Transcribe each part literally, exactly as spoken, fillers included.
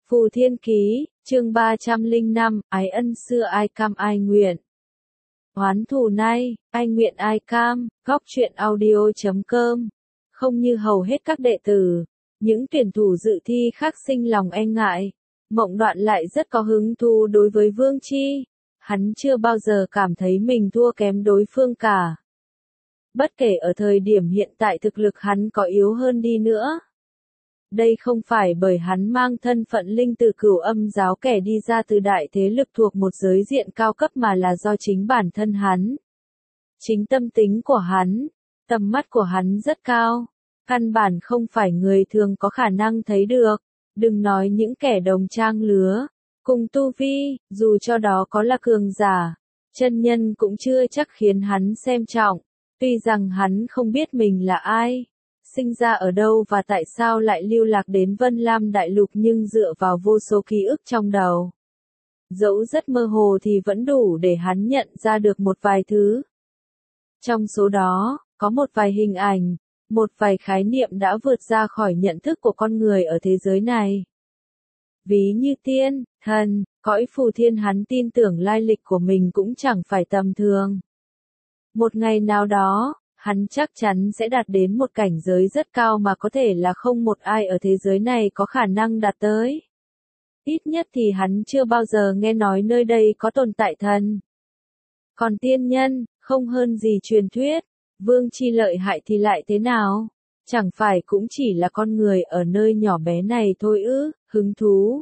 Phù Thiên Ký, chương ba trăm lẻ năm, ái ân xưa ai cam ai nguyện. Oán thù nay, ai nguyện ai cam, góc truyện audio chấm com. Không như hầu hết các đệ tử, những tuyển thủ dự thi khác sinh lòng e ngại. Mộng Đoạn lại rất có hứng thú đối với Vương Chi. Hắn chưa bao giờ cảm thấy mình thua kém đối phương cả. Bất kể ở thời điểm hiện tại thực lực hắn có yếu hơn đi nữa. Đây không phải bởi hắn mang thân phận linh từ Cửu Âm giáo kẻ đi ra từ đại thế lực thuộc một giới diện cao cấp mà là do chính bản thân hắn. Chính tâm tính của hắn, tầm mắt của hắn rất cao, căn bản không phải người thường có khả năng thấy được, đừng nói những kẻ đồng trang lứa, cùng tu vi, dù cho đó có là cường giả, chân nhân cũng chưa chắc khiến hắn xem trọng, tuy rằng hắn không biết mình là ai. Sinh ra ở đâu và tại sao lại lưu lạc đến Vân Lam Đại Lục nhưng dựa vào vô số ký ức trong đầu. Dẫu rất mơ hồ thì vẫn đủ để hắn nhận ra được một vài thứ. Trong số đó, có một vài hình ảnh, một vài khái niệm đã vượt ra khỏi nhận thức của con người ở thế giới này. Ví như tiên, thần, cõi phù thiên hắn tin tưởng lai lịch của mình cũng chẳng phải tầm thường. Một ngày nào đó, hắn chắc chắn sẽ đạt đến một cảnh giới rất cao mà có thể là không một ai ở thế giới này có khả năng đạt tới. Ít nhất thì hắn chưa bao giờ nghe nói nơi đây có tồn tại thần. Còn tiên nhân, không hơn gì truyền thuyết, Vương Chi lợi hại thì lại thế nào? Chẳng phải cũng chỉ là con người ở nơi nhỏ bé này thôi ư, hứng thú.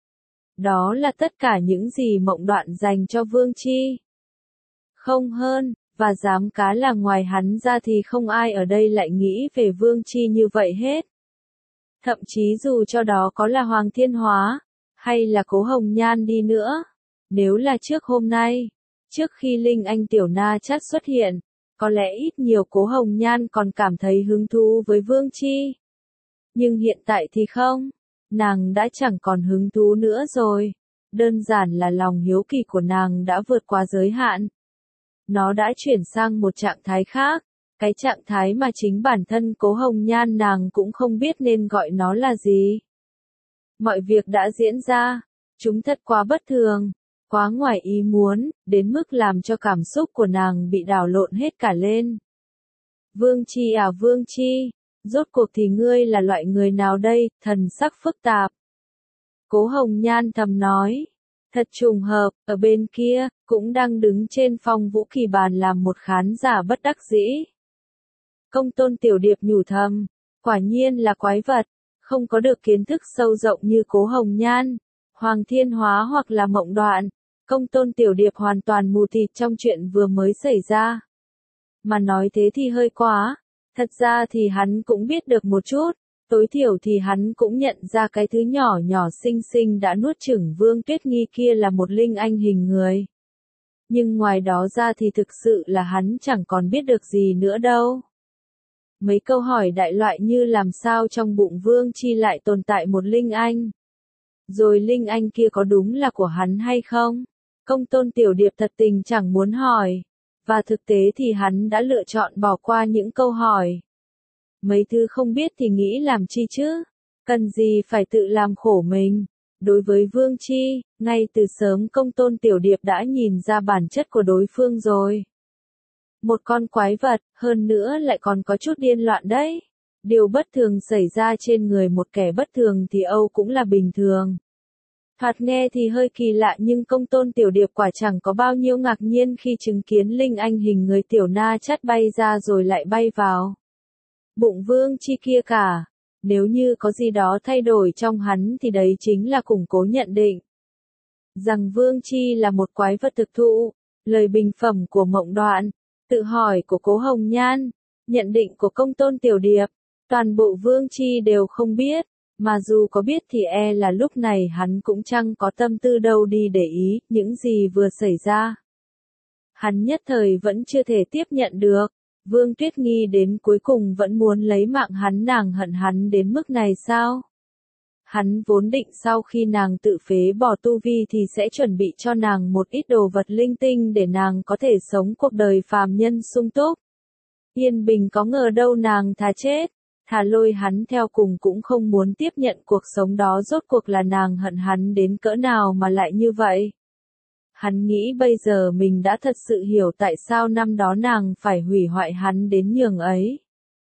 Đó là tất cả những gì Mộng Đoạn dành cho Vương Chi. Không hơn. Và dám cá là ngoài hắn ra thì không ai ở đây lại nghĩ về Vương Chi như vậy hết. Thậm chí dù cho đó có là Hoàng Thiên Hóa, hay là Cố Hồng Nhan đi nữa. Nếu là trước hôm nay, trước khi Linh Anh Tiểu Na Chát xuất hiện, có lẽ ít nhiều Cố Hồng Nhan còn cảm thấy hứng thú với Vương Chi. Nhưng hiện tại thì không, nàng đã chẳng còn hứng thú nữa rồi. Đơn giản là lòng hiếu kỳ của nàng đã vượt qua giới hạn. Nó đã chuyển sang một trạng thái khác, cái trạng thái mà chính bản thân Cố Hồng Nhan nàng cũng không biết nên gọi nó là gì. Mọi việc đã diễn ra, chúng thật quá bất thường, quá ngoài ý muốn, đến mức làm cho cảm xúc của nàng bị đảo lộn hết cả lên. Vương Chi à Vương Chi, rốt cuộc thì ngươi là loại người nào đây, thần sắc phức tạp. Cố Hồng Nhan thầm nói. Thật trùng hợp, ở bên kia, cũng đang đứng trên phong vũ kỳ bàn làm một khán giả bất đắc dĩ. Công Tôn Tiểu Điệp nhủ thầm, quả nhiên là quái vật, không có được kiến thức sâu rộng như Cố Hồng Nhan, Hoàng Thiên Hóa hoặc là Mộng Đoạn. Công Tôn Tiểu Điệp hoàn toàn mù tịt trong chuyện vừa mới xảy ra. Mà nói thế thì hơi quá, thật ra thì hắn cũng biết được một chút. Tối thiểu thì hắn cũng nhận ra cái thứ nhỏ nhỏ xinh xinh đã nuốt chửng Vương Tuyết Nghi kia là một linh anh hình người. Nhưng ngoài đó ra thì thực sự là hắn chẳng còn biết được gì nữa đâu. Mấy câu hỏi đại loại như làm sao trong bụng Vương Chi lại tồn tại một linh anh. Rồi linh anh kia có đúng là của hắn hay không? Công Tôn Tiểu Điệp thật tình chẳng muốn hỏi. Và thực tế thì hắn đã lựa chọn bỏ qua những câu hỏi. Mấy thứ không biết thì nghĩ làm chi chứ, cần gì phải tự làm khổ mình. Đối với Vương Chi, ngay từ sớm Công Tôn Tiểu Điệp đã nhìn ra bản chất của đối phương rồi. Một con quái vật, hơn nữa lại còn có chút điên loạn đấy. Điều bất thường xảy ra trên người một kẻ bất thường thì Âu cũng là bình thường. Thoạt nghe thì hơi kỳ lạ nhưng Công Tôn Tiểu Điệp quả chẳng có bao nhiêu ngạc nhiên khi chứng kiến Linh Anh hình người Tiểu Na Chát bay ra rồi lại bay vào bụng Vương Chi kia cả. Nếu như có gì đó thay đổi trong hắn thì đấy chính là củng cố nhận định rằng Vương Chi là một quái vật thực thụ. Lời bình phẩm của Mộng Đoạn, tự hỏi của Cố Hồng Nhan, nhận định của Công Tôn Tiểu Điệp, toàn bộ Vương Chi đều không biết, mà dù có biết thì e là lúc này hắn cũng chẳng có tâm tư đâu đi để ý những gì vừa xảy ra. Hắn nhất thời vẫn chưa thể tiếp nhận được. Vương Tuyết Nghi đến cuối cùng vẫn muốn lấy mạng hắn, nàng hận hắn đến mức này sao? Hắn vốn định sau khi nàng tự phế bỏ tu vi thì sẽ chuẩn bị cho nàng một ít đồ vật linh tinh để nàng có thể sống cuộc đời phàm nhân sung túc. Yên bình, có ngờ đâu nàng thà chết, thà lôi hắn theo cùng cũng không muốn tiếp nhận cuộc sống đó. Rốt cuộc là nàng hận hắn đến cỡ nào mà lại như vậy. Hắn nghĩ bây giờ mình đã thật sự hiểu tại sao năm đó nàng phải hủy hoại hắn đến nhường ấy.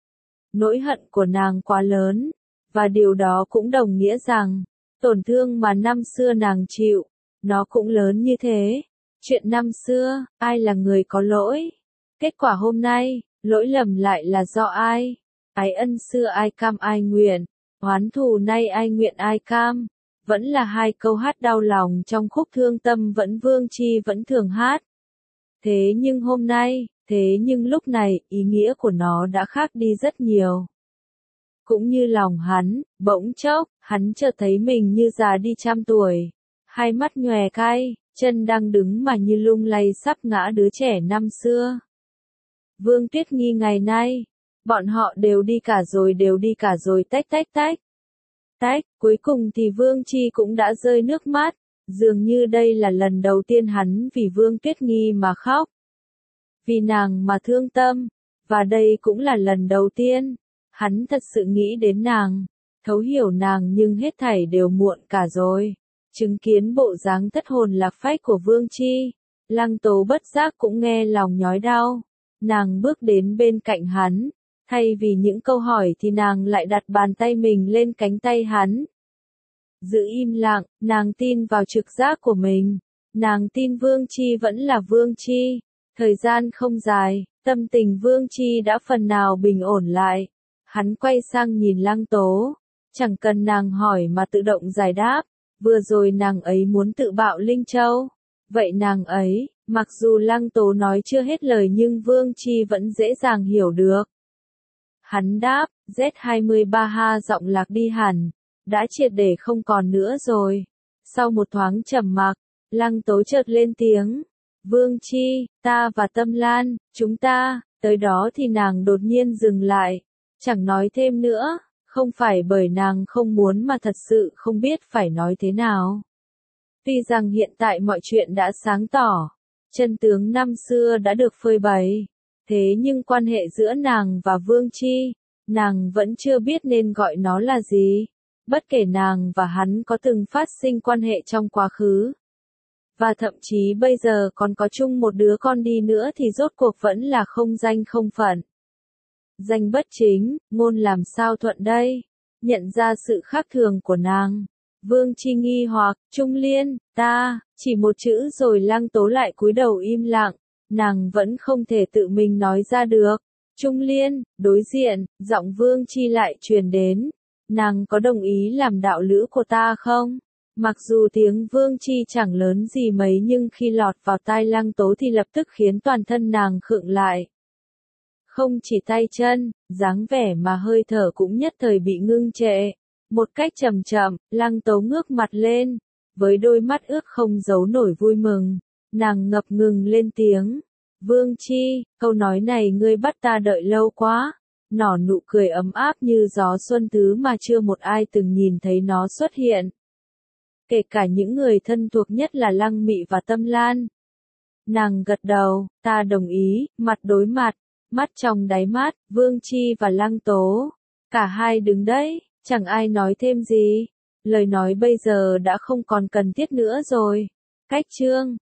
Nỗi hận của nàng quá lớn, và điều đó cũng đồng nghĩa rằng, tổn thương mà năm xưa nàng chịu, nó cũng lớn như thế. Chuyện năm xưa, ai là người có lỗi? Kết quả hôm nay, lỗi lầm lại là do ai? Ái ân xưa ai cam ai nguyện, oán thù nay ai nguyện ai cam. Vẫn là hai câu hát đau lòng trong khúc thương tâm vẫn Vương Chi vẫn thường hát. Thế nhưng hôm nay, thế nhưng lúc này, ý nghĩa của nó đã khác đi rất nhiều. Cũng như lòng hắn, bỗng chốc, hắn chợt thấy mình như già đi trăm tuổi. Hai mắt nhòe cay, chân đang đứng mà như lung lay sắp ngã đứa trẻ năm xưa. Vương Tuyết Nghi ngày nay, bọn họ đều đi cả rồi đều đi cả rồi tách tách tách. Tách, cuối cùng thì Vương Chi cũng đã rơi nước mắt, dường như đây là lần đầu tiên hắn vì Vương Tuyết Nghi mà khóc. Vì nàng mà thương tâm, và đây cũng là lần đầu tiên, hắn thật sự nghĩ đến nàng, thấu hiểu nàng nhưng hết thảy đều muộn cả rồi. Chứng kiến bộ dáng thất hồn lạc phách của Vương Chi, Lăng Tố bất giác cũng nghe lòng nhói đau. Nàng bước đến bên cạnh hắn, thay vì những câu hỏi thì nàng lại đặt bàn tay mình lên cánh tay hắn. Giữ im lặng, nàng tin vào trực giác của mình. Nàng tin Vương Chi vẫn là Vương Chi. Thời gian không dài, tâm tình Vương Chi đã phần nào bình ổn lại. Hắn quay sang nhìn Lăng Tố. Chẳng cần nàng hỏi mà tự động giải đáp. Vừa rồi nàng ấy muốn tự bạo Linh Châu. Vậy nàng ấy, mặc dù Lăng Tố nói chưa hết lời nhưng Vương Chi vẫn dễ dàng hiểu được. Hắn đáp, Z hai mươi ba ha giọng lạc đi hẳn, đã triệt để không còn nữa rồi. Sau một thoáng trầm mặc, Lăng Tố chợt lên tiếng. Vương Chi, ta và Tâm Lan, chúng ta, tới đó thì nàng đột nhiên dừng lại, chẳng nói thêm nữa, không phải bởi nàng không muốn mà thật sự không biết phải nói thế nào. Tuy rằng hiện tại mọi chuyện đã sáng tỏ, chân tướng năm xưa đã được phơi bày. Thế nhưng quan hệ giữa nàng và Vương Chi, nàng vẫn chưa biết nên gọi nó là gì. Bất kể nàng và hắn có từng phát sinh quan hệ trong quá khứ, và thậm chí bây giờ còn có chung một đứa con đi nữa thì rốt cuộc vẫn là không danh không phận. Danh bất chính, ngôn làm sao thuận đây? Nhận ra sự khác thường của nàng, Vương Chi nghi hoặc, Trung Liên, ta, chỉ một chữ rồi Lăng Tố lại cúi đầu im lặng. Nàng vẫn không thể tự mình nói ra được. Trung Liên, đối diện, giọng Vương Chi lại truyền đến. Nàng có đồng ý làm đạo lữ của ta không? Mặc dù tiếng Vương Chi chẳng lớn gì mấy nhưng khi lọt vào tai Lăng Tố thì lập tức khiến toàn thân nàng khựng lại. Không chỉ tay chân, dáng vẻ mà hơi thở cũng nhất thời bị ngưng trệ. Một cách chậm chậm, Lăng Tố ngước mặt lên, với đôi mắt ướt không giấu nổi vui mừng. Nàng ngập ngừng lên tiếng. Vương Chi, câu nói này ngươi bắt ta đợi lâu quá. Nở nụ cười ấm áp như gió xuân thứ mà chưa một ai từng nhìn thấy nó xuất hiện. Kể cả những người thân thuộc nhất là Lăng Mị và Tâm Lan. Nàng gật đầu, ta đồng ý, mặt đối mặt, mắt trong đáy mắt, Vương Chi và Lăng Tố. Cả hai đứng đấy, chẳng ai nói thêm gì. Lời nói bây giờ đã không còn cần thiết nữa rồi. Cách chương